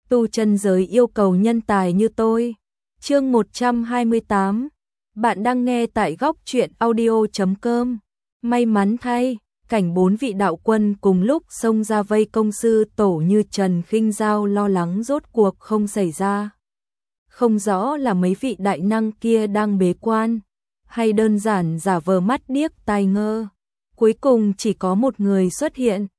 tu chân giới yêu cầu nhân tài như tôi. Chương 128. Bạn đang nghe tại góc truyện audio.com. May mắn thay, cảnh 4 vị đạo quân cùng lúc xông ra vây công sư tổ như Trần Khinh Giao lo lắng rốt cuộc không xảy ra. Không rõ là mấy vị đại năng kia đang bế quan, hay đơn giản giả vờ mắt điếc tai ngơ. Cuối cùng chỉ có một người xuất hiện.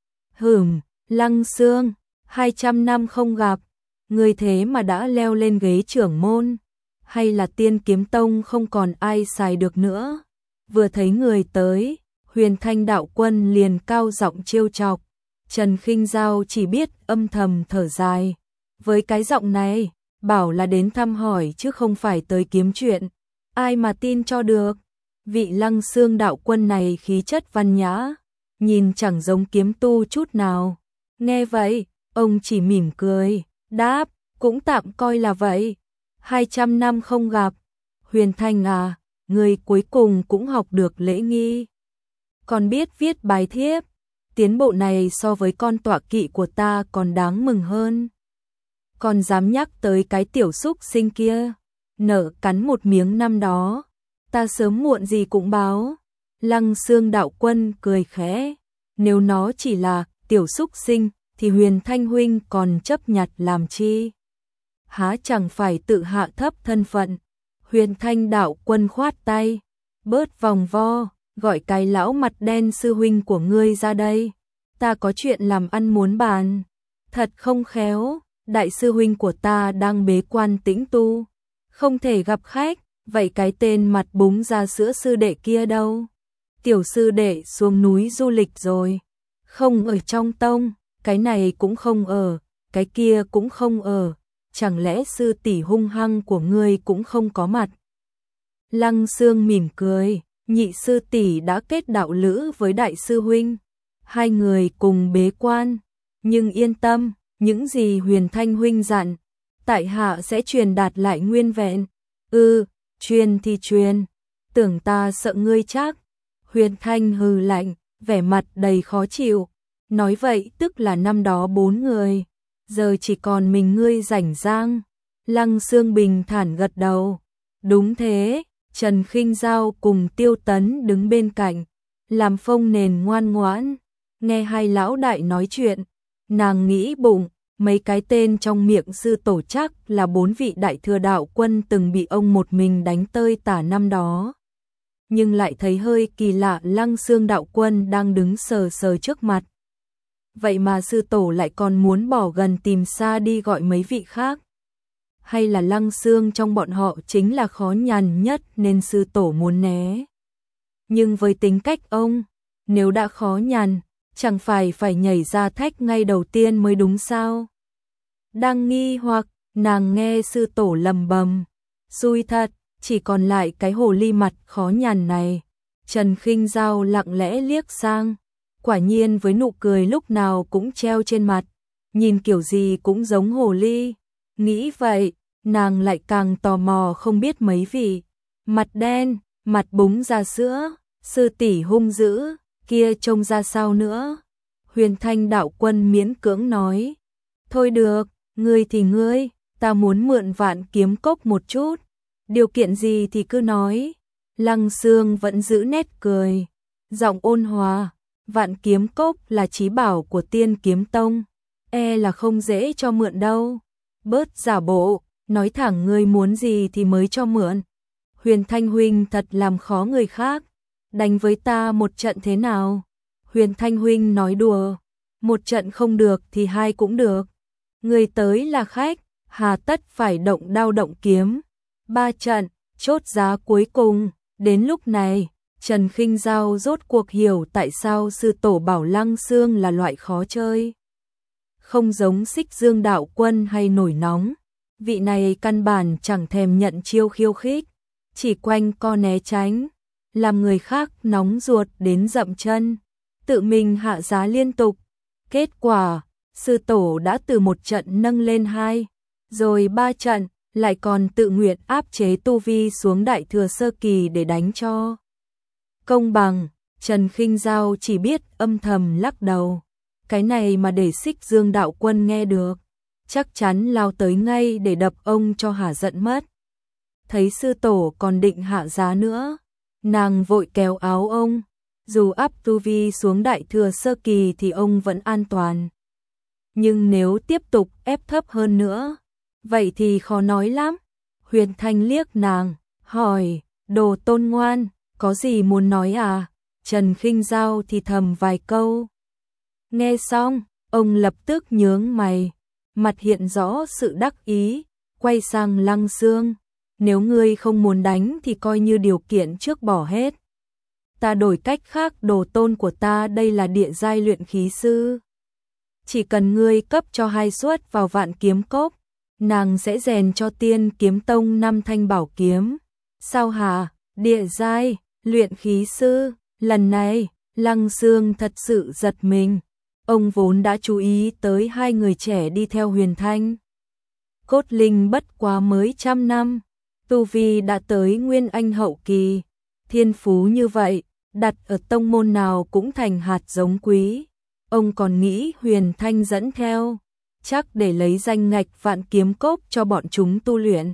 Lăng Xương, 200 năm không gặp, người thế mà đã leo lên ghế trưởng môn, hay là Tiên Kiếm Tông không còn ai xài được nữa. Vừa thấy người tới, Huyền Thanh đạo quân liền cao giọng trêu chọc. Trần Khinh Giao chỉ biết âm thầm thở dài. Với cái giọng này, bảo là đến thăm hỏi chứ không phải tới kiếm chuyện, ai mà tin cho được. Vị Lăng Xương đạo quân này khí chất văn nhã, nhìn chẳng giống kiếm tu chút nào. Nghe vậy, ông chỉ mỉm cười, đáp, cũng tạm coi là vậy. 200 năm không gặp, Huyền Thanh à, người cuối cùng cũng học được lễ nghi. Còn biết viết bài thiếp, tiến bộ này so với con tọa kỵ của ta còn đáng mừng hơn. Còn dám nhắc tới cái tiểu xúc sinh kia, nở cắn một miếng năm đó, ta sớm muộn gì cũng báo. Lăng Xương đạo quân cười khẽ, nếu nó chỉ là tiểu xúc sinh thì Huyền Thanh huynh còn chấp nhặt làm chi? Há chẳng phải tự hạ thấp thân phận. Huyền Thanh đạo quân khoát tay, bớt vòng vo, gọi cái lão mặt đen sư huynh của ngươi ra đây, ta có chuyện làm ăn muốn bàn. Thật không khéo, đại sư huynh của ta đang bế quan tĩnh tu, không thể gặp khách. Vậy cái tên mặt búng ra sữa sư đệ kia đâu? Tiểu sư đệ xuống núi du lịch rồi, không ở trong tông, cái này cũng không ở, cái kia cũng không ở, chẳng lẽ sư tỷ hung hăng của ngươi cũng không có mặt? Lăng Xương mỉm cười, nhị sư tỷ đã kết đạo lữ với đại sư huynh, hai người cùng bế quan, nhưng yên tâm, những gì Huyền Thanh huynh dặn, tại hạ sẽ truyền đạt lại nguyên vẹn. Truyền thì truyền, tưởng ta sợ ngươi chắc. Huyền Thanh hừ lạnh, vẻ mặt đầy khó chịu, nói vậy tức là năm đó 4 người, giờ chỉ còn mình ngươi rảnh rang. Lăng Xương bình thản gật đầu, đúng thế. Trần Khinh Giao cùng Tiêu Tấn đứng bên cạnh, làm phông nền ngoan ngoãn, nghe hai lão đại nói chuyện, nàng nghĩ bụng, mấy cái tên trong miệng sư tổ chắc là 4 vị đại thừa đạo quân từng bị ông một mình đánh tơi tả năm đó. Nhưng lại thấy hơi kỳ lạ, Lăng Xương đạo quân đang đứng sờ sờ trước mặt. Vậy mà sư tổ lại còn muốn bỏ gần tìm xa đi gọi mấy vị khác. Hay là Lăng Xương trong bọn họ chính là khó nhằn nhất nên sư tổ muốn né. Nhưng với tính cách ông, nếu đã khó nhằn, chẳng phải nhảy ra thách ngay đầu tiên mới đúng sao? Đang nghi hoặc, nàng nghe sư tổ lầm bầm, xui thật, chỉ còn lại cái hồ ly mặt khó nhằn này. Trần Khinh Giao lặng lẽ liếc sang, quả nhiên với nụ cười lúc nào cũng treo trên mặt, nhìn kiểu gì cũng giống hồ ly. Nghĩ vậy, nàng lại càng tò mò không biết mấy vị mặt đen, mặt búng ra sữa, sư tỷ hung dữ kia trông ra sao nữa. Huyền Thanh đạo quân miễn cưỡng nói, thôi được, ngươi thì ngươi, ta muốn mượn Vạn Kiếm Cốc một chút, điều kiện gì thì cứ nói. Lăng Xương vẫn giữ nét cười, giọng ôn hòa, Vạn Kiếm Cốc là chí bảo của Tiên Kiếm Tông, là không dễ cho mượn đâu. Bớt giả bộ, nói thẳng ngươi muốn gì thì mới cho mượn. Huyền Thanh huynh thật làm khó người khác, đánh với ta một trận thế nào? Huyền Thanh huynh nói đùa, một trận không được thì hai cũng được. Người tới là khách, hà tất phải động đao động kiếm. 3 trận, chốt giá cuối cùng. Đến lúc này, Trần Khinh Giao rốt cuộc hiểu tại sao sư tổ bảo Lăng Xương là loại khó chơi. Không giống Xích Dương đạo quân hay nổi nóng, vị này căn bản chẳng thèm nhận chiêu khiêu khích, chỉ quanh co né tránh, làm người khác nóng ruột đến dậm chân, tự mình hạ giá liên tục. Kết quả, sư tổ đã từ một trận nâng lên 2, rồi 3 trận, lại còn tự nguyện áp chế tu vi xuống đại thừa sơ kỳ để đánh cho công bằng. Trần Khinh Giao chỉ biết âm thầm lắc đầu, cái này mà để Xích Dương đạo quân nghe được, chắc chắn lao tới ngay để đập ông cho hả giận mất. Thấy sư tổ còn định hạ giá nữa, nàng vội kéo áo ông, dù áp tu vi xuống đại thừa sơ kỳ thì ông vẫn an toàn. Nhưng nếu tiếp tục ép thấp hơn nữa, vậy thì khó nói lắm. Huyền Thanh liếc nàng, hỏi, Đồ Tôn ngoan, có gì muốn nói à? Trần Khinh Dao thì thầm vài câu. Nghe xong, ông lập tức nhướng mày, mặt hiện rõ sự đắc ý, quay sang Lăng Xương. Nếu ngươi không muốn đánh thì coi như điều kiện trước bỏ hết. Ta đổi cách khác, Đồ Tôn của ta đây là địa giai luyện khí sư. Chỉ cần ngươi cấp cho 2 suất vào Vạn Kiếm Cốc, nàng sẽ rèn cho Tiên Kiếm Tông 5 thanh bảo kiếm. Sao hả? Địa giai luyện khí sư? Lần này, Lăng Xương thật sự giật mình. Ông vốn đã chú ý tới 2 người trẻ đi theo Huyền Thanh. Cốt linh bất quá mới 100 năm, tu vi đã tới Nguyên Anh hậu kỳ, thiên phú như vậy, đặt ở tông môn nào cũng thành hạt giống quý. Ông còn nghĩ Huyền Thanh dẫn theo, chắc để lấy danh ngạch Vạn Kiếm Cốc cho bọn chúng tu luyện.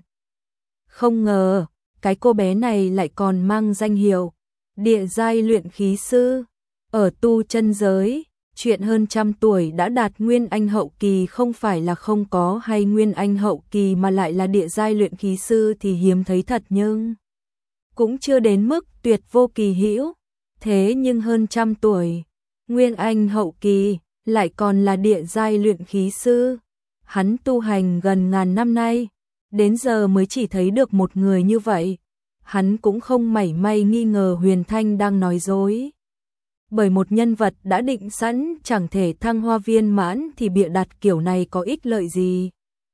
Không ngờ, cái cô bé này lại còn mang danh hiệu địa giai luyện khí sư. Ở tu chân giới, chuyện hơn 100 tuổi đã đạt Nguyên Anh hậu kỳ không phải là không có, hay Nguyên Anh hậu kỳ mà lại là địa giai luyện khí sư thì hiếm thấy thật, nhưng cũng chưa đến mức tuyệt vô kỳ hữu. Thế nhưng hơn 100 tuổi, Nguyên Anh hậu kỳ, lại còn là địa giai luyện khí sư. Hắn tu hành gần ngàn năm nay, đến giờ mới chỉ thấy được một người như vậy. Hắn cũng không mảy may nghi ngờ Huyền Thanh đang nói dối. Bởi một nhân vật đã định sẵn chẳng thể thăng hoa viên mãn thì bịa đặt kiểu này có ích lợi gì.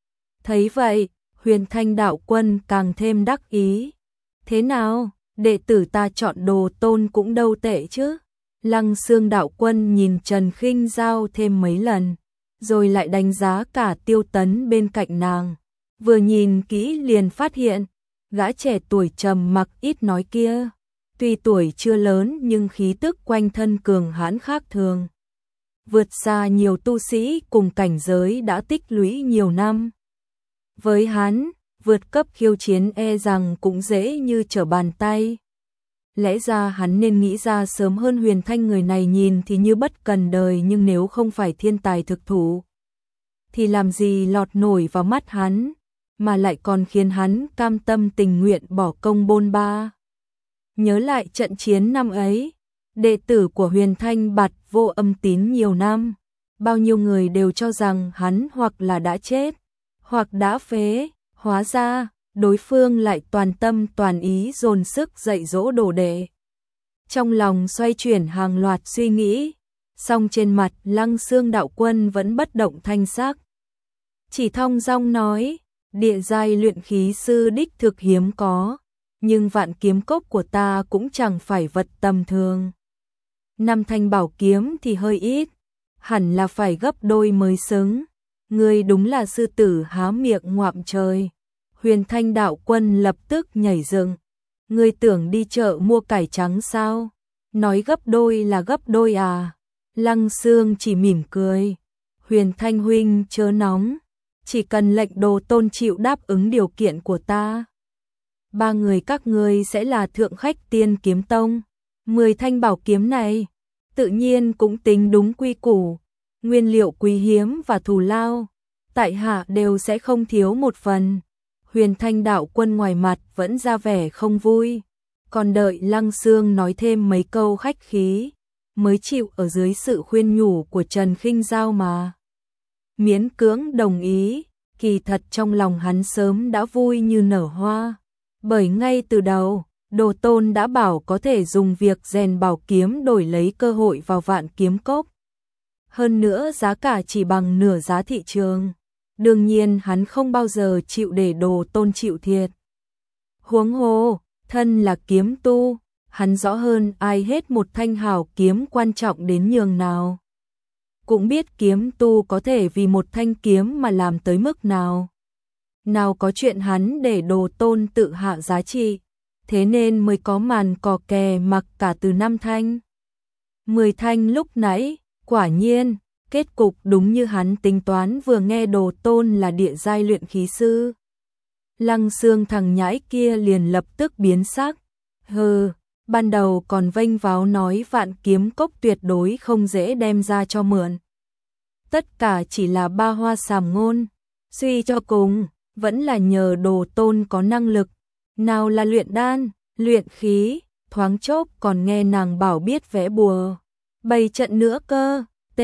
Thấy vậy, Huyền Thanh đạo quân càng thêm đắc ý. Thế nào, đệ tử ta chọn Đồ Tôn cũng đâu tệ chứ. Lăng Xương đạo quân nhìn Trần Khinh Dao thêm mấy lần, rồi lại đánh giá cả Tiêu Tấn bên cạnh nàng. Vừa nhìn kỹ liền phát hiện, gã trẻ tuổi trầm mặc ít nói kia, tuy tuổi chưa lớn nhưng khí tức quanh thân cường hãn khác thường, vượt xa nhiều tu sĩ cùng cảnh giới đã tích lũy nhiều năm. Với hắn, vượt cấp khiêu chiến e rằng cũng dễ như trở bàn tay. Lẽ ra hắn nên nghĩ ra sớm hơn. Huyền Thanh người này nhìn thì như bất cần đời, nhưng nếu không phải thiên tài thực thụ thì làm gì lọt nổi vào mắt hắn, mà lại còn khiến hắn cam tâm tình nguyện bỏ công bôn ba. Nhớ lại trận chiến năm ấy, đệ tử của Huyền Thanh bạt vô âm tín nhiều năm, bao nhiêu người đều cho rằng hắn hoặc là đã chết, hoặc đã phế, hóa ra đối phương lại toàn tâm toàn ý dồn sức dạy dỗ đồ đệ. Trong lòng xoay chuyển hàng loạt suy nghĩ, song trên mặt Lăng Xương đạo quân vẫn bất động thanh sắc. Chỉ thong dong nói, địa giai luyện khí sư đích thực hiếm có, nhưng Vạn Kiếm Cốc của ta cũng chẳng phải vật tầm thường. 5 thanh bảo kiếm thì hơi ít, hẳn là phải gấp đôi mới xứng. Ngươi đúng là sư tử há miệng ngoạm trời. Huyền Thanh đạo quân lập tức nhảy dựng. Ngươi tưởng đi chợ mua cải trắng sao? Nói gấp đôi là gấp đôi à? Lăng Xương chỉ mỉm cười. Huyền Thanh huynh chớ nóng, chỉ cần lệnh Đồ Tôn chịu đáp ứng điều kiện của ta, 3 người các ngươi sẽ là thượng khách Tiên Kiếm Tông. 10 thanh bảo kiếm này, tự nhiên cũng tính đúng quy củ, nguyên liệu quý hiếm và thù lao, tại hạ đều sẽ không thiếu một phần. Huyền Thanh đạo quân ngoài mặt vẫn ra vẻ không vui, còn đợi Lăng Xương nói thêm mấy câu khách khí, mới chịu ở dưới sự khuyên nhủ của Trần Khinh Dao mà miễn cưỡng đồng ý. Kỳ thật trong lòng hắn sớm đã vui như nở hoa, bởi ngay từ đầu, Đồ Tôn đã bảo có thể dùng việc rèn bảo kiếm đổi lấy cơ hội vào Vạn Kiếm Cốc. Hơn nữa giá cả chỉ bằng nửa giá thị trường. Đương nhiên hắn không bao giờ chịu để Đồ Tôn chịu thiệt. Huống hồ, thân là kiếm tu, hắn rõ hơn ai hết một thanh hảo kiếm quan trọng đến nhường nào. Cũng biết kiếm tu có thể vì một thanh kiếm mà làm tới mức nào. Nào có chuyện hắn để Đồ Tôn tự hạ giá trị, thế nên mới có màn cò kè mặc cả từ 5 thanh. 10 thanh lúc nãy, quả nhiên, Kết cục đúng như hắn tính toán, vừa nghe Đồ Tôn là địa giai luyện khí sư. Lăng Xương thằng nhãi kia liền lập tức biến sắc. Hừ, ban đầu còn vênh váo nói Vạn Kiếm Cốc tuyệt đối không dễ đem ra cho mượn. Tất cả chỉ là ba hoa sàm ngôn, suy cho cùng, vẫn là nhờ Đồ Tôn có năng lực. Nào là luyện đan, luyện khí, thoáng chốc còn nghe nàng bảo biết vẽ bùa. Bày trận nữa cơ,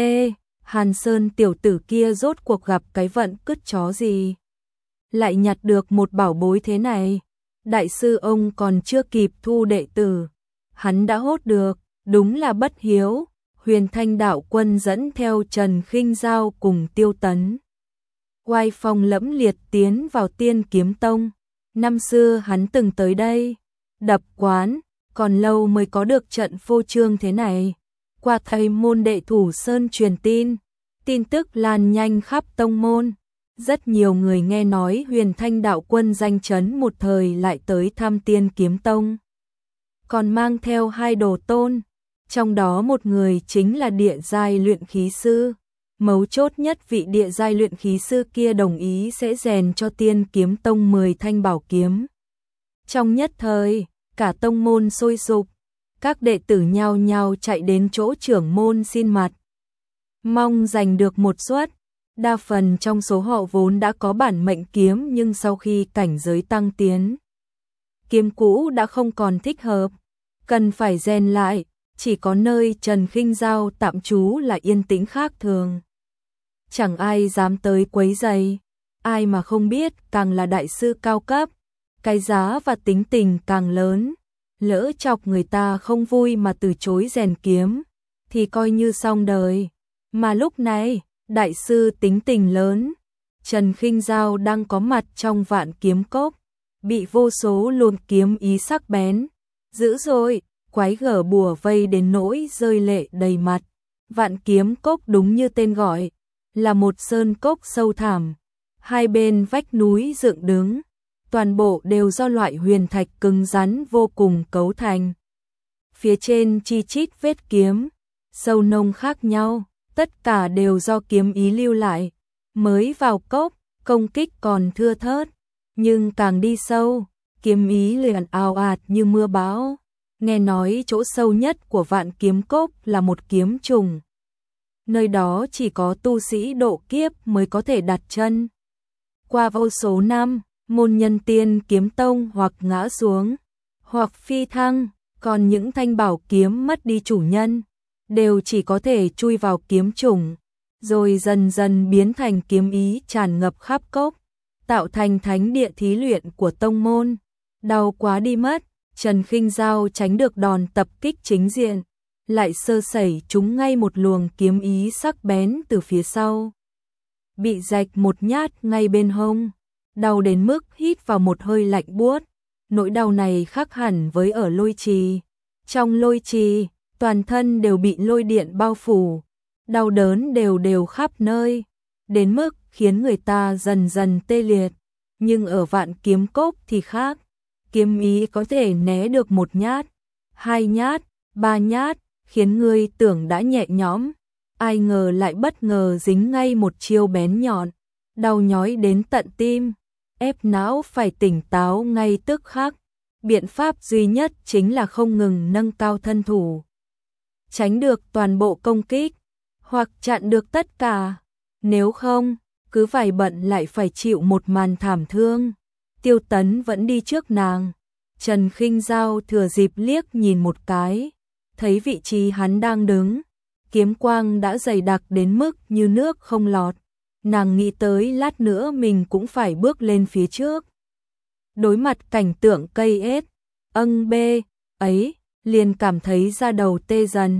Hàn Sơn tiểu tử kia rốt cuộc gặp cái vận cứt chó gì. Lại nhặt được một bảo bối thế này. Đại sư ông còn chưa kịp thu đệ tử, hắn đã hốt được, đúng là bất hiếu. Huyền Thanh đạo quân dẫn theo Trần Khinh Giao cùng Tiêu Tấn. Oai phong lẫm liệt tiến vào Tiên Kiếm Tông. Năm xưa hắn từng tới đây, đập quán, còn lâu mới có được trận phô trương thế này. Qua thầy môn đệ Thủ Sơn truyền tin, tin tức lan nhanh khắp tông môn. Rất nhiều người nghe nói Huyền Thanh đạo quân danh chấn một thời lại tới thăm Tiên Kiếm Tông. Còn mang theo 2 đồ tôn, trong đó một người chính là địa giai luyện khí sư. Mấu chốt nhất, vị địa giai luyện khí sư kia đồng ý sẽ rèn cho Tiên Kiếm Tông 10 thanh bảo kiếm. Trong nhất thời, cả tông môn sôi sục, các đệ tử nhao nhao chạy đến chỗ trưởng môn xin mặt, mong giành được một suất. Đa phần trong số họ vốn đã có bản mệnh kiếm, nhưng sau khi cảnh giới tăng tiến, kiếm cũ đã không còn thích hợp, cần phải rèn lại. Chỉ có nơi Trần Khinh Giao tạm trú là yên tĩnh khác thường, chẳng ai dám tới quấy rầy. Ai mà không biết, càng là đại sư cao cấp, cái giá và tính tình càng lớn. Lỡ chọc người ta không vui mà từ chối rèn kiếm, thì coi như xong đời. Mà lúc này, đại sư tính tình lớn, Trần Khinh Giao đang có mặt trong Vạn Kiếm Cốc, bị vô số luồng kiếm ý sắc bén, dữ dội, quái gở bùa vây đến nỗi rơi lệ đầy mặt. Vạn Kiếm Cốc đúng như tên gọi, là một sơn cốc sâu thẳm, hai bên vách núi dựng đứng, toàn bộ đều do loại huyền thạch cứng rắn vô cùng cấu thành. Phía trên chi chít vết kiếm, sâu nông khác nhau, tất cả đều do kiếm ý lưu lại. Mới vào cốc, công kích còn thưa thớt, nhưng càng đi sâu, kiếm ý liền ào ạt như mưa bão. Nghe nói chỗ sâu nhất của Vạn Kiếm Cốc là một kiếm trùng. Nơi đó chỉ có tu sĩ độ kiếp mới có thể đặt chân. Qua vô số năm, môn nhân Tiên Kiếm Tông hoặc ngã xuống, hoặc phi thăng, còn những thanh bảo kiếm mất đi chủ nhân, đều chỉ có thể chui vào kiếm trùng, rồi dần dần biến thành kiếm ý tràn ngập khắp cốc, tạo thành thánh địa thí luyện của tông môn. Đau quá đi mất, Trần Khinh Giao tránh được đòn tập kích chính diện, lại sơ sẩy trúng ngay một luồng kiếm ý sắc bén từ phía sau. Bị rạch một nhát ngay bên hông, đau đến mức hít vào một hơi lạnh buốt. Nỗi đau này khác hẳn với ở lôi trì. Trong lôi trì, toàn thân đều bị lôi điện bao phủ, đau đớn đều đều khắp nơi, đến mức khiến người ta dần dần tê liệt. Nhưng ở Vạn Kiếm Cốc thì khác, kiếm ý có thể né được một nhát, 2 nhát, 3 nhát, khiến người tưởng đã nhẹ nhõm, ai ngờ lại bất ngờ dính ngay một chiêu bén nhọn, đau nhói đến tận tim, ép não phải tỉnh táo ngay tức khắc. Biện pháp duy nhất chính là không ngừng nâng cao thân thủ, tránh được toàn bộ công kích, hoặc chặn được tất cả. Nếu không, cứ phải bận lại phải chịu một màn thảm thương. Tiêu Tấn vẫn đi trước nàng. Trần Khinh Giao thừa dịp liếc nhìn một cái, thấy vị trí hắn đang đứng, kiếm quang đã dày đặc đến mức như nước không lọt. Nàng nghĩ tới lát nữa mình cũng phải bước lên phía trước. Đối mặt cảnh tượng cây ết, bê ấy, liền cảm thấy da đầu tê dần.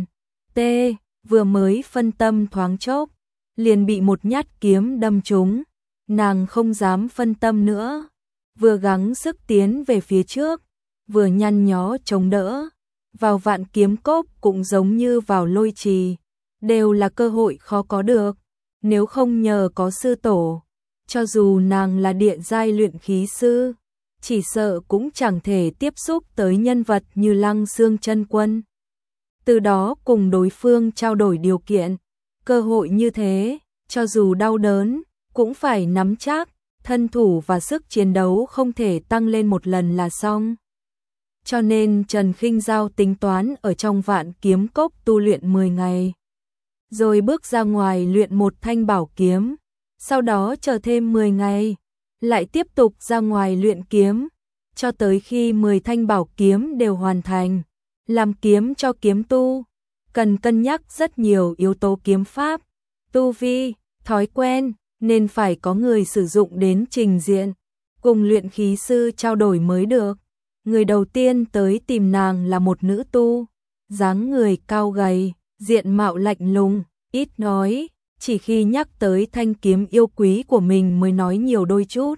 Vừa mới phân tâm thoáng chốc, liền bị một nhát kiếm đâm trúng. Nàng không dám phân tâm nữa, vừa gắng sức tiến về phía trước, vừa nhăn nhó chống đỡ. Vào Vạn Kiếm Cốc cũng giống như vào lôi trì, đều là cơ hội khó có được. Nếu không nhờ có sư tổ, cho dù nàng là địa giai luyện khí sư, chỉ sợ cũng chẳng thể tiếp xúc tới nhân vật như Lăng Xương chân quân. Từ đó cùng đối phương trao đổi điều kiện, Cơ hội như thế, cho dù đau đớn, cũng phải nắm chắc, thân thủ và sức chiến đấu không thể tăng lên một lần là xong. Cho nên Trần Khinh Dao tính toán ở trong Vạn Kiếm Cốc tu luyện 10 ngày. Rồi bước ra ngoài luyện một thanh bảo kiếm, sau đó chờ thêm 10 ngày, lại tiếp tục ra ngoài luyện kiếm, cho tới khi 10 thanh bảo kiếm đều hoàn thành. Làm kiếm cho kiếm tu, cần cân nhắc rất nhiều yếu tố kiếm pháp, tu vi, thói quen, nên phải có người sử dụng đến trình diện, cùng luyện khí sư trao đổi mới được. Người đầu tiên tới tìm nàng là một nữ tu, dáng người cao gầy, diện mạo lạnh lùng, ít nói, chỉ khi nhắc tới thanh kiếm yêu quý của mình mới nói nhiều đôi chút.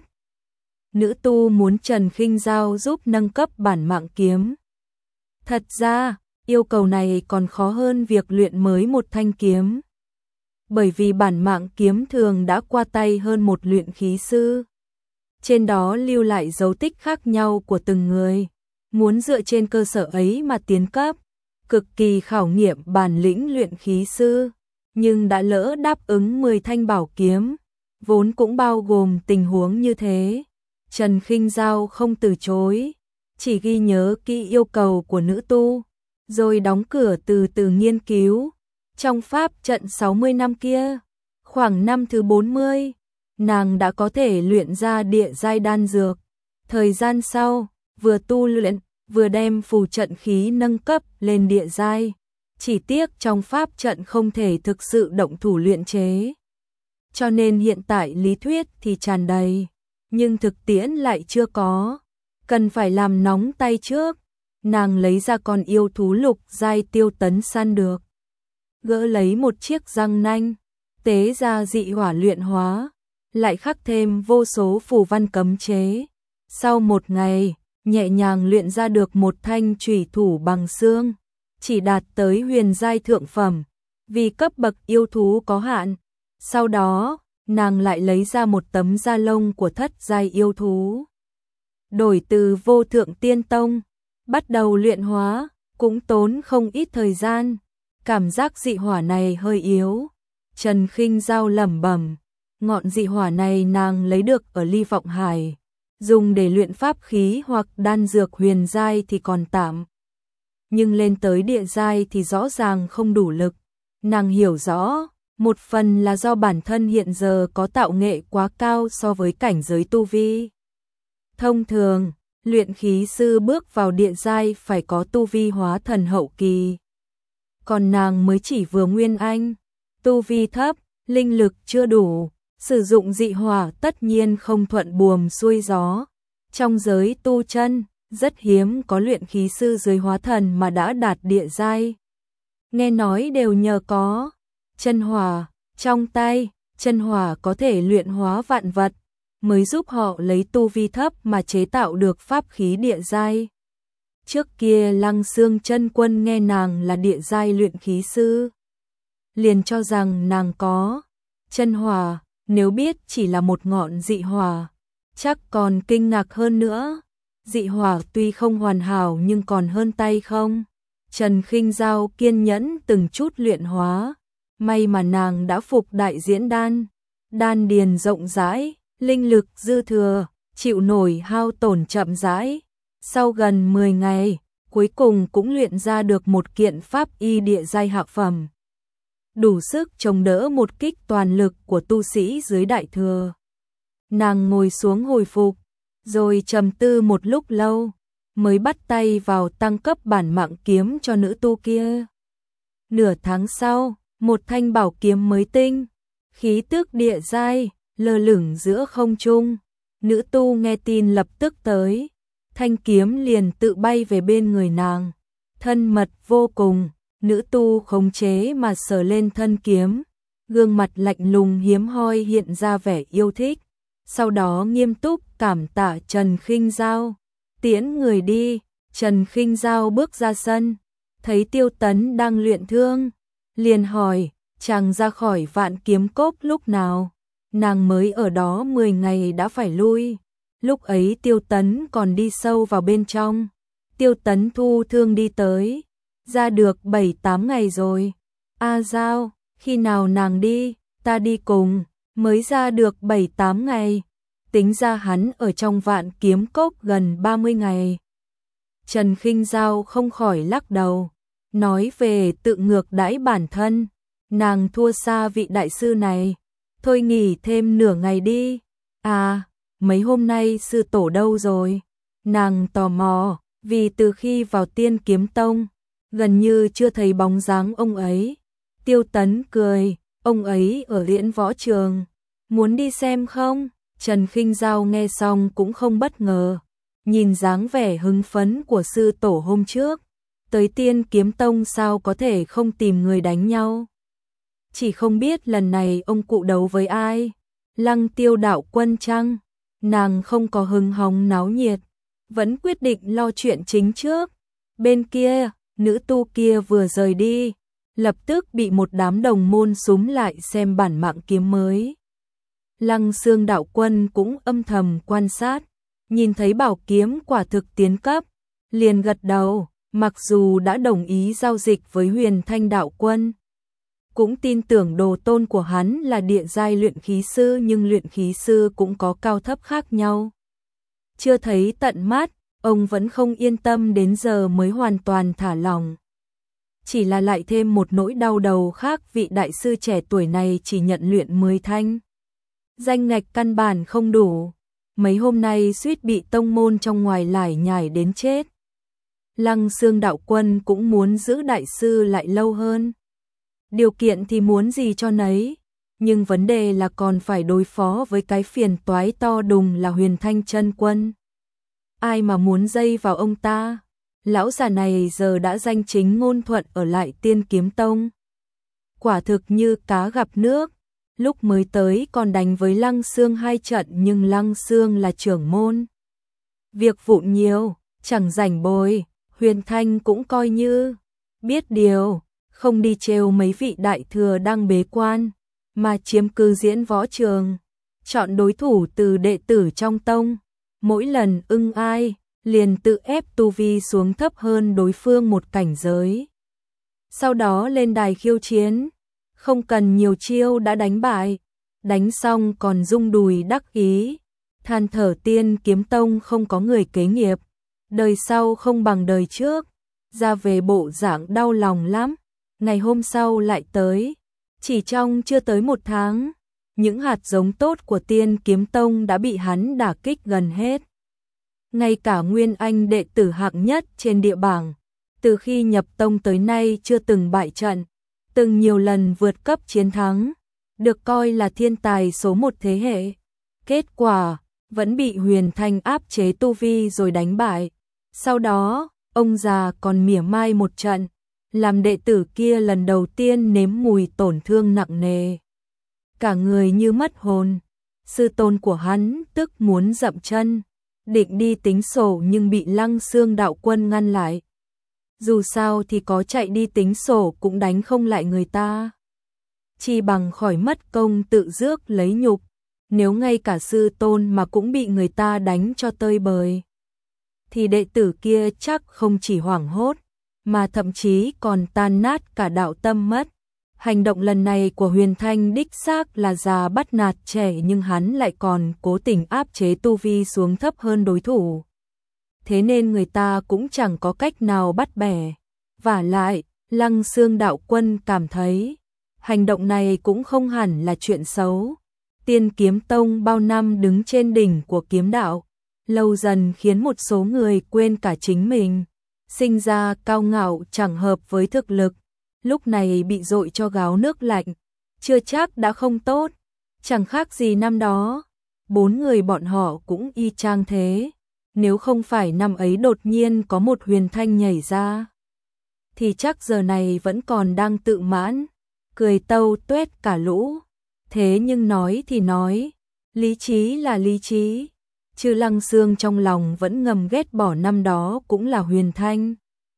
Nữ tu muốn Trần Khinh Dao giúp nâng cấp bản mạng kiếm. Thật ra, yêu cầu này còn khó hơn việc luyện mới một thanh kiếm. Bởi vì bản mạng kiếm thường đã qua tay hơn một luyện khí sư. Trên đó lưu lại dấu tích khác nhau của từng người. Muốn dựa trên cơ sở ấy mà tiến cấp, cực kỳ khảo nghiệm bản lĩnh luyện khí sư. Nhưng đã lỡ đáp ứng 10 thanh bảo kiếm, vốn cũng bao gồm tình huống như thế. Trần Khinh Dao không từ chối, chỉ ghi nhớ kỹ yêu cầu của nữ tu, rồi đóng cửa từ từ nghiên cứu. Trong pháp trận 60 năm kia, khoảng năm thứ 40, nàng đã có thể luyện ra địa giai đan dược. Thời gian sau, vừa tu luyện, vừa đem phù trận khí nâng cấp lên địa giai. Chỉ tiếc trong pháp trận không thể thực sự động thủ luyện chế. Cho nên hiện tại lý thuyết thì tràn đầy, nhưng thực tiễn lại chưa có. Cần phải làm nóng tay trước. Nàng lấy ra con yêu thú lục giai Tiêu Tấn săn được. Gỡ lấy một chiếc răng nanh, tế ra dị hỏa luyện hóa, lại khắc thêm vô số phù văn cấm chế. Sau một ngày, nhẹ nhàng luyện ra được một thanh chủy thủ bằng xương, chỉ đạt tới huyền giai thượng phẩm, vì cấp bậc yêu thú có hạn. Sau đó, nàng lại lấy ra một tấm da lông của thất giai yêu thú. Đổi từ Vô Thượng Tiên Tông, bắt đầu luyện hóa, cũng tốn không ít thời gian. Cảm giác dị hỏa này hơi yếu. Trần Khinh Dao lẩm bẩm, ngọn dị hỏa này nàng lấy được ở Ly Vọng Hải, dùng để luyện pháp khí hoặc đan dược huyền giai thì còn tạm. Nhưng lên tới địa giai thì rõ ràng không đủ lực. Nàng hiểu rõ, một phần là do bản thân hiện giờ có tạo nghệ quá cao so với cảnh giới tu vi. Thông thường, luyện khí sư bước vào địa giai phải có tu vi hóa thần hậu kỳ. Còn nàng mới chỉ vừa nguyên anh, tu vi thấp, linh lực chưa đủ, sử dụng dị hỏa tất nhiên không thuận buồm xuôi gió. Trong giới tu chân, rất hiếm có luyện khí sư dưới hóa thần mà đã đạt địa giai. Nghe nói đều nhờ có chân hỏa trong tay, chân hỏa có thể luyện hóa vạn vật, mới giúp họ lấy tu vi thấp mà chế tạo được pháp khí địa giai. Trước kia Lăng Xương Chân Quân nghe nàng là địa giai luyện khí sư, liền cho rằng nàng có chân hỏa, nếu biết chỉ là một ngọn dị hỏa, chắc còn kinh ngạc hơn nữa. Dị hỏa tuy không hoàn hảo nhưng còn hơn tay không? Trần Khinh Dao kiên nhẫn từng chút luyện hóa, may mà nàng đã phục đại diễn đan, đan điền rộng rãi, linh lực dư thừa, chịu nổi hao tổn chậm rãi. Sau gần 10 ngày, cuối cùng cũng luyện ra được một kiện pháp y địa giai hạ phẩm, đủ sức chống đỡ một kích toàn lực của tu sĩ dưới đại thừa. Nàng ngồi xuống hồi phục, rồi trầm tư một lúc lâu, mới bắt tay vào tăng cấp bản mạng kiếm cho nữ tu kia. Nửa tháng sau, một thanh bảo kiếm mới tinh, khí tức địa giai, lơ lửng giữa không trung. Nữ tu nghe tin lập tức tới, thanh kiếm liền tự bay về bên người nàng. Thân mật vô cùng, nữ tu khống chế mà sờ lên thân kiếm, gương mặt lạnh lùng hiếm hoi hiện ra vẻ yêu thích. Sau đó nghiêm túc cảm tạ Trần Khinh Dao, tiễn người đi. Trần Khinh Dao bước ra sân, thấy Tiêu Tấn đang luyện thương, liền hỏi, chàng ra khỏi Vạn Kiếm Cốc lúc nào? Nàng mới ở đó 10 ngày đã phải lui. Lúc ấy Tiêu Tấn còn đi sâu vào bên trong. Tiêu Tấn thu thương đi tới, ra được 7-8 ngày rồi. A Dao, Khi nào nàng đi, ta đi cùng, mới ra được 7-8 ngày. Tính ra hắn ở trong Vạn Kiếm Cốc gần 30 ngày. Trần Khinh Giao không khỏi lắc đầu, nói về tự ngược đãi bản thân, nàng thua xa vị đại sư này, thôi nghỉ thêm nửa ngày đi. À, mấy hôm nay sư tổ đâu rồi? Nàng tò mò, vì từ khi vào Tiên Kiếm Tông, gần như chưa thấy bóng dáng ông ấy. Tiêu Tấn cười, ông ấy ở Diễn Võ Trường, muốn đi xem không? Trần Khinh Giao nghe xong cũng không bất ngờ, nhìn dáng vẻ hứng phấn của sư tổ hôm trước, tới Tiên Kiếm Tông sao có thể không tìm người đánh nhau. Chỉ không biết lần này ông cụ đấu với ai, Lăng Tiêu đạo quân chăng? Nàng không có hứng hóng náo nhiệt, vẫn quyết định lo chuyện chính trước. Bên kia, nữ tu kia vừa rời đi, lập tức bị một đám đồng môn xúm lại xem bản mạng kiếm mới. Lăng Xương đạo quân cũng âm thầm quan sát, nhìn thấy bảo kiếm quả thực tiến cấp, liền gật đầu, mặc dù đã đồng ý giao dịch với Huyền Thanh đạo quân, cũng tin tưởng đồ tôn của hắn là địa giai luyện khí sư, nhưng luyện khí sư cũng có cao thấp khác nhau. Chưa thấy tận mắt, ông vẫn không yên tâm, đến giờ mới hoàn toàn thả lòng. Chỉ là lại thêm một nỗi đau đầu khác, vị đại sư trẻ tuổi này chỉ nhận luyện 10 thanh. Danh ngạch căn bản không đủ, mấy hôm nay suýt bị tông môn trong ngoài lải nhải đến chết. Lăng Xương đạo quân cũng muốn giữ đại sư lại lâu hơn. Điều kiện thì muốn gì cho nấy, nhưng vấn đề là còn phải đối phó với cái phiền toái to đùng là Huyền Thanh chân quân. Ai mà muốn dây vào ông ta? Lão già này giờ đã danh chính ngôn thuận ở lại Tiên Kiếm Tông. Quả thực như cá gặp nước, lúc mới tới còn đánh với Lăng Xương 2 trận, nhưng Lăng Xương là trưởng môn. Việc vụn nhiều, chẳng rảnh bồi, Huyền Thanh cũng coi như biết điều, không đi trêu mấy vị đại thừa đang bế quan, mà chiếm cứ Diễn Võ Trường, chọn đối thủ từ đệ tử trong tông, mỗi lần ưng ai, liền tự ép tu vi xuống thấp hơn đối phương một cảnh giới. Sau đó lên đài khiêu chiến, không cần nhiều chiêu đã đánh bại, đánh xong còn rung đùi đắc ý, than thở Tiên Kiếm Tông không có người kế nghiệp, đời sau không bằng đời trước, ra về bộ dạng đau lòng lắm. Ngày hôm sau lại tới, chỉ trong chưa tới 1 tháng, những hạt giống tốt của Tiên Kiếm Tông đã bị hắn đả kích gần hết. Ngay cả Nguyên Anh đệ tử hạng nhất trên địa bảng, từ khi nhập tông tới nay chưa từng bại trận, từng nhiều lần vượt cấp chiến thắng, được coi là thiên tài số 1 thế hệ. Kết quả, vẫn bị Huyền Thanh áp chế tu vi rồi đánh bại. Sau đó, ông già còn mỉa mai một trận, làm đệ tử kia lần đầu tiên nếm mùi tổn thương nặng nề. Cả người như mất hồn, sư tôn của hắn tức muốn dậm chân, định đi tính sổ nhưng bị Lăng Xương đạo quân ngăn lại. Dù sao thì có chạy đi tính sổ cũng đánh không lại người ta. Chỉ bằng khỏi mất công tự rước lấy nhục, nếu ngay cả sư tôn mà cũng bị người ta đánh cho tơi bời, thì đệ tử kia chắc không chỉ hoảng hốt, mà thậm chí còn tan nát cả đạo tâm mất. Hành động lần này của Huyền Thanh đích xác là già bắt nạt trẻ, nhưng hắn lại còn cố tình áp chế tu vi xuống thấp hơn đối thủ. Thế nên người ta cũng chẳng có cách nào bắt bẻ. Vả lại, Lăng Xương đạo quân cảm thấy, hành động này cũng không hẳn là chuyện xấu. Tiên Kiếm Tông bao năm đứng trên đỉnh của kiếm đạo, lâu dần khiến một số người quên cả chính mình, sinh ra cao ngạo chẳng hợp với thực lực, lúc này bị dội cho gáo nước lạnh, chưa chắc đã không tốt, chẳng khác gì năm đó. 4 người bọn họ cũng y chang thế, nếu không phải năm ấy đột nhiên có một Huyền Thanh nhảy ra, thì chắc giờ này vẫn còn đang tự mãn, cười tâu tuét cả lũ. Thế nhưng nói thì nói, lý trí là lý trí, chứ Lăng Xương trong lòng vẫn ngầm ghét bỏ năm đó cũng là Huyền Thanh.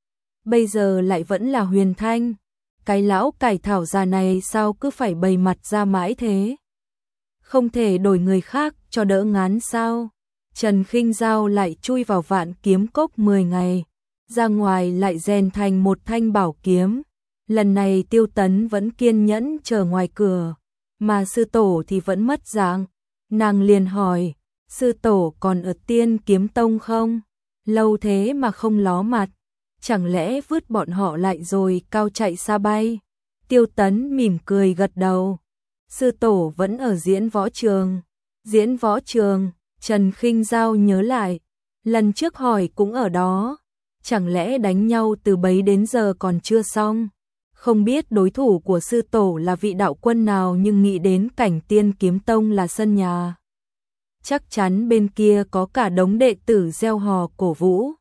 Bây giờ lại vẫn là Huyền Thanh, cái lão cải thảo già này sao cứ phải bày mặt ra mãi thế? Không thể đổi người khác cho đỡ ngán sao? Trần Khinh Giao lại chui vào Vạn Kiếm Cốc 10 ngày, ra ngoài lại rèn thành một thanh bảo kiếm, Lần này Tiêu Tấn vẫn kiên nhẫn chờ ngoài cửa, mà sư tổ thì vẫn mất dạng. Nàng liền hỏi, sư tổ còn ở Tiên Kiếm Tông không? Lâu thế mà không ló mặt, chẳng lẽ vứt bọn họ lại rồi cao chạy xa bay? Tiêu Tấn mỉm cười gật đầu, sư tổ vẫn ở diễn võ trường. Diễn võ trường, Trần Khinh Giao nhớ lại, lần trước hỏi cũng ở đó, chẳng lẽ đánh nhau từ bấy đến giờ còn chưa xong? Không biết đối thủ của sư tổ là vị đạo quân nào, nhưng nghĩ đến cảnh Tiên Kiếm Tông là sân nhà, chắc chắn bên kia có cả đống đệ tử reo hò cổ vũ.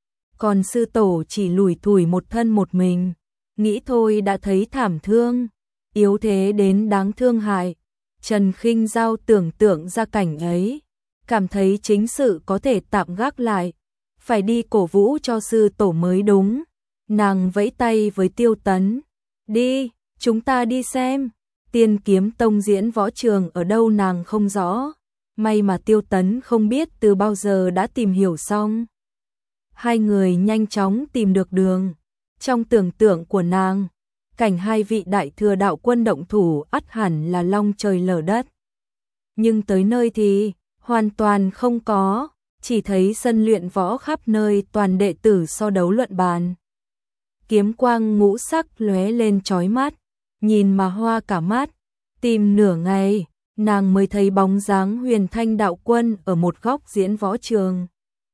Còn sư tổ chỉ lủi thủi một thân một mình, nghĩ thôi đã thấy thảm thương, yếu thế đến đáng thương hại. Trần Khinh Giao tưởng tượng ra cảnh ấy, cảm thấy chính sự có thể tạm gác lại, phải đi cổ vũ cho sư tổ mới đúng. Nàng vẫy tay với Tiêu Tấn, đi, chúng ta đi xem. Tiên Kiếm Tông diễn võ trường ở đâu nàng không rõ, may mà Tiêu Tấn không biết từ bao giờ đã tìm hiểu xong. Hai người nhanh chóng tìm được đường. Trong tưởng tượng của nàng, cảnh hai vị đại thừa đạo quân động thủ ắt hẳn là long trời lở đất. Nhưng tới nơi thì hoàn toàn không có, chỉ thấy sân luyện võ khắp nơi toàn đệ tử so đấu luận bàn. Kiếm quang ngũ sắc lóe lên chói mắt, nhìn mà hoa cả mắt. Tìm nửa ngày, nàng mới thấy bóng dáng Huyền Thanh đạo quân ở một góc diễn võ trường.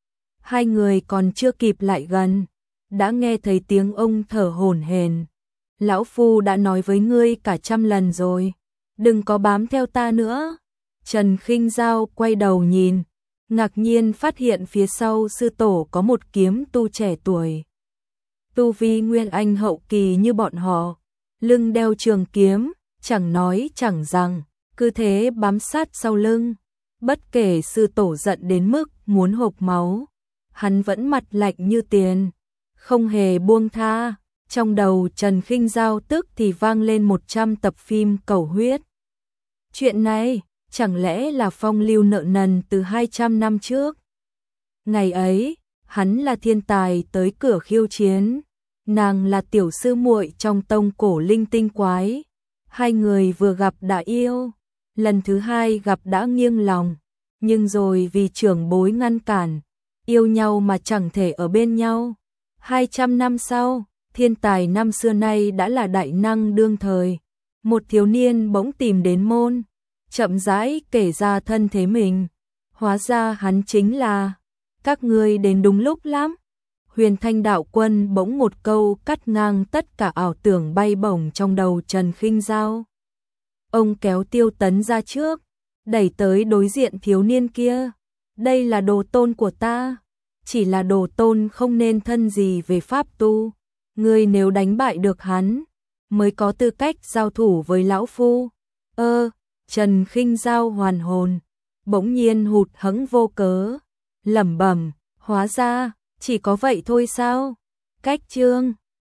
Hai người còn chưa kịp lại gần, đã nghe thấy tiếng ông thở hổn hển. Lão Phu đã nói với ngươi cả 100 lần rồi, đừng có bám theo ta nữa. Trần Khinh Giao quay đầu nhìn, ngạc nhiên phát hiện phía sau sư tổ có một kiếm tu trẻ tuổi. Tu vi Nguyên Anh hậu kỳ như bọn họ, lưng đeo trường kiếm, chẳng nói chẳng rằng, cứ thế bám sát sau lưng. Bất kể sư tổ giận đến mức muốn hộc máu, hắn vẫn mặt lạnh như tiền, không hề buông tha. Trong đầu Trần Khinh Giao tức thì vang lên 100 tập phim cầu huyết. Chuyện này, chẳng lẽ là phong lưu nợ nần từ 200 năm trước? Ngày ấy, hắn là thiên tài tới cửa khiêu chiến, nàng là tiểu sư muội trong tông cổ linh tinh quái. Hai người vừa gặp đã yêu, lần thứ hai gặp đã nghiêng lòng, nhưng rồi vì trưởng bối ngăn cản, yêu nhau mà chẳng thể ở bên nhau. 200 năm sau, thiên tài năm xưa nay đã là đại năng đương thời. Một thiếu niên bỗng tìm đến môn, chậm rãi kể ra thân thế mình. Hóa ra hắn chính là, các ngươi đến đúng lúc lắm. Huyền Thanh đạo quân bỗng một câu cắt ngang tất cả ảo tưởng bay bổng trong đầu Trần Khinh Giao. Ông kéo Tiêu Tấn ra trước, đẩy tới đối diện thiếu niên kia. Đây là đồ tôn của ta, chỉ là đồ tôn không nên thân gì về pháp tu. Ngươi nếu đánh bại được hắn, mới có tư cách giao thủ với lão phu. Trần Khinh Giao hoàn hồn, bỗng nhiên hụt hẫng vô cớ, lẩm bẩm, hóa ra chỉ có vậy thôi sao? Cách chương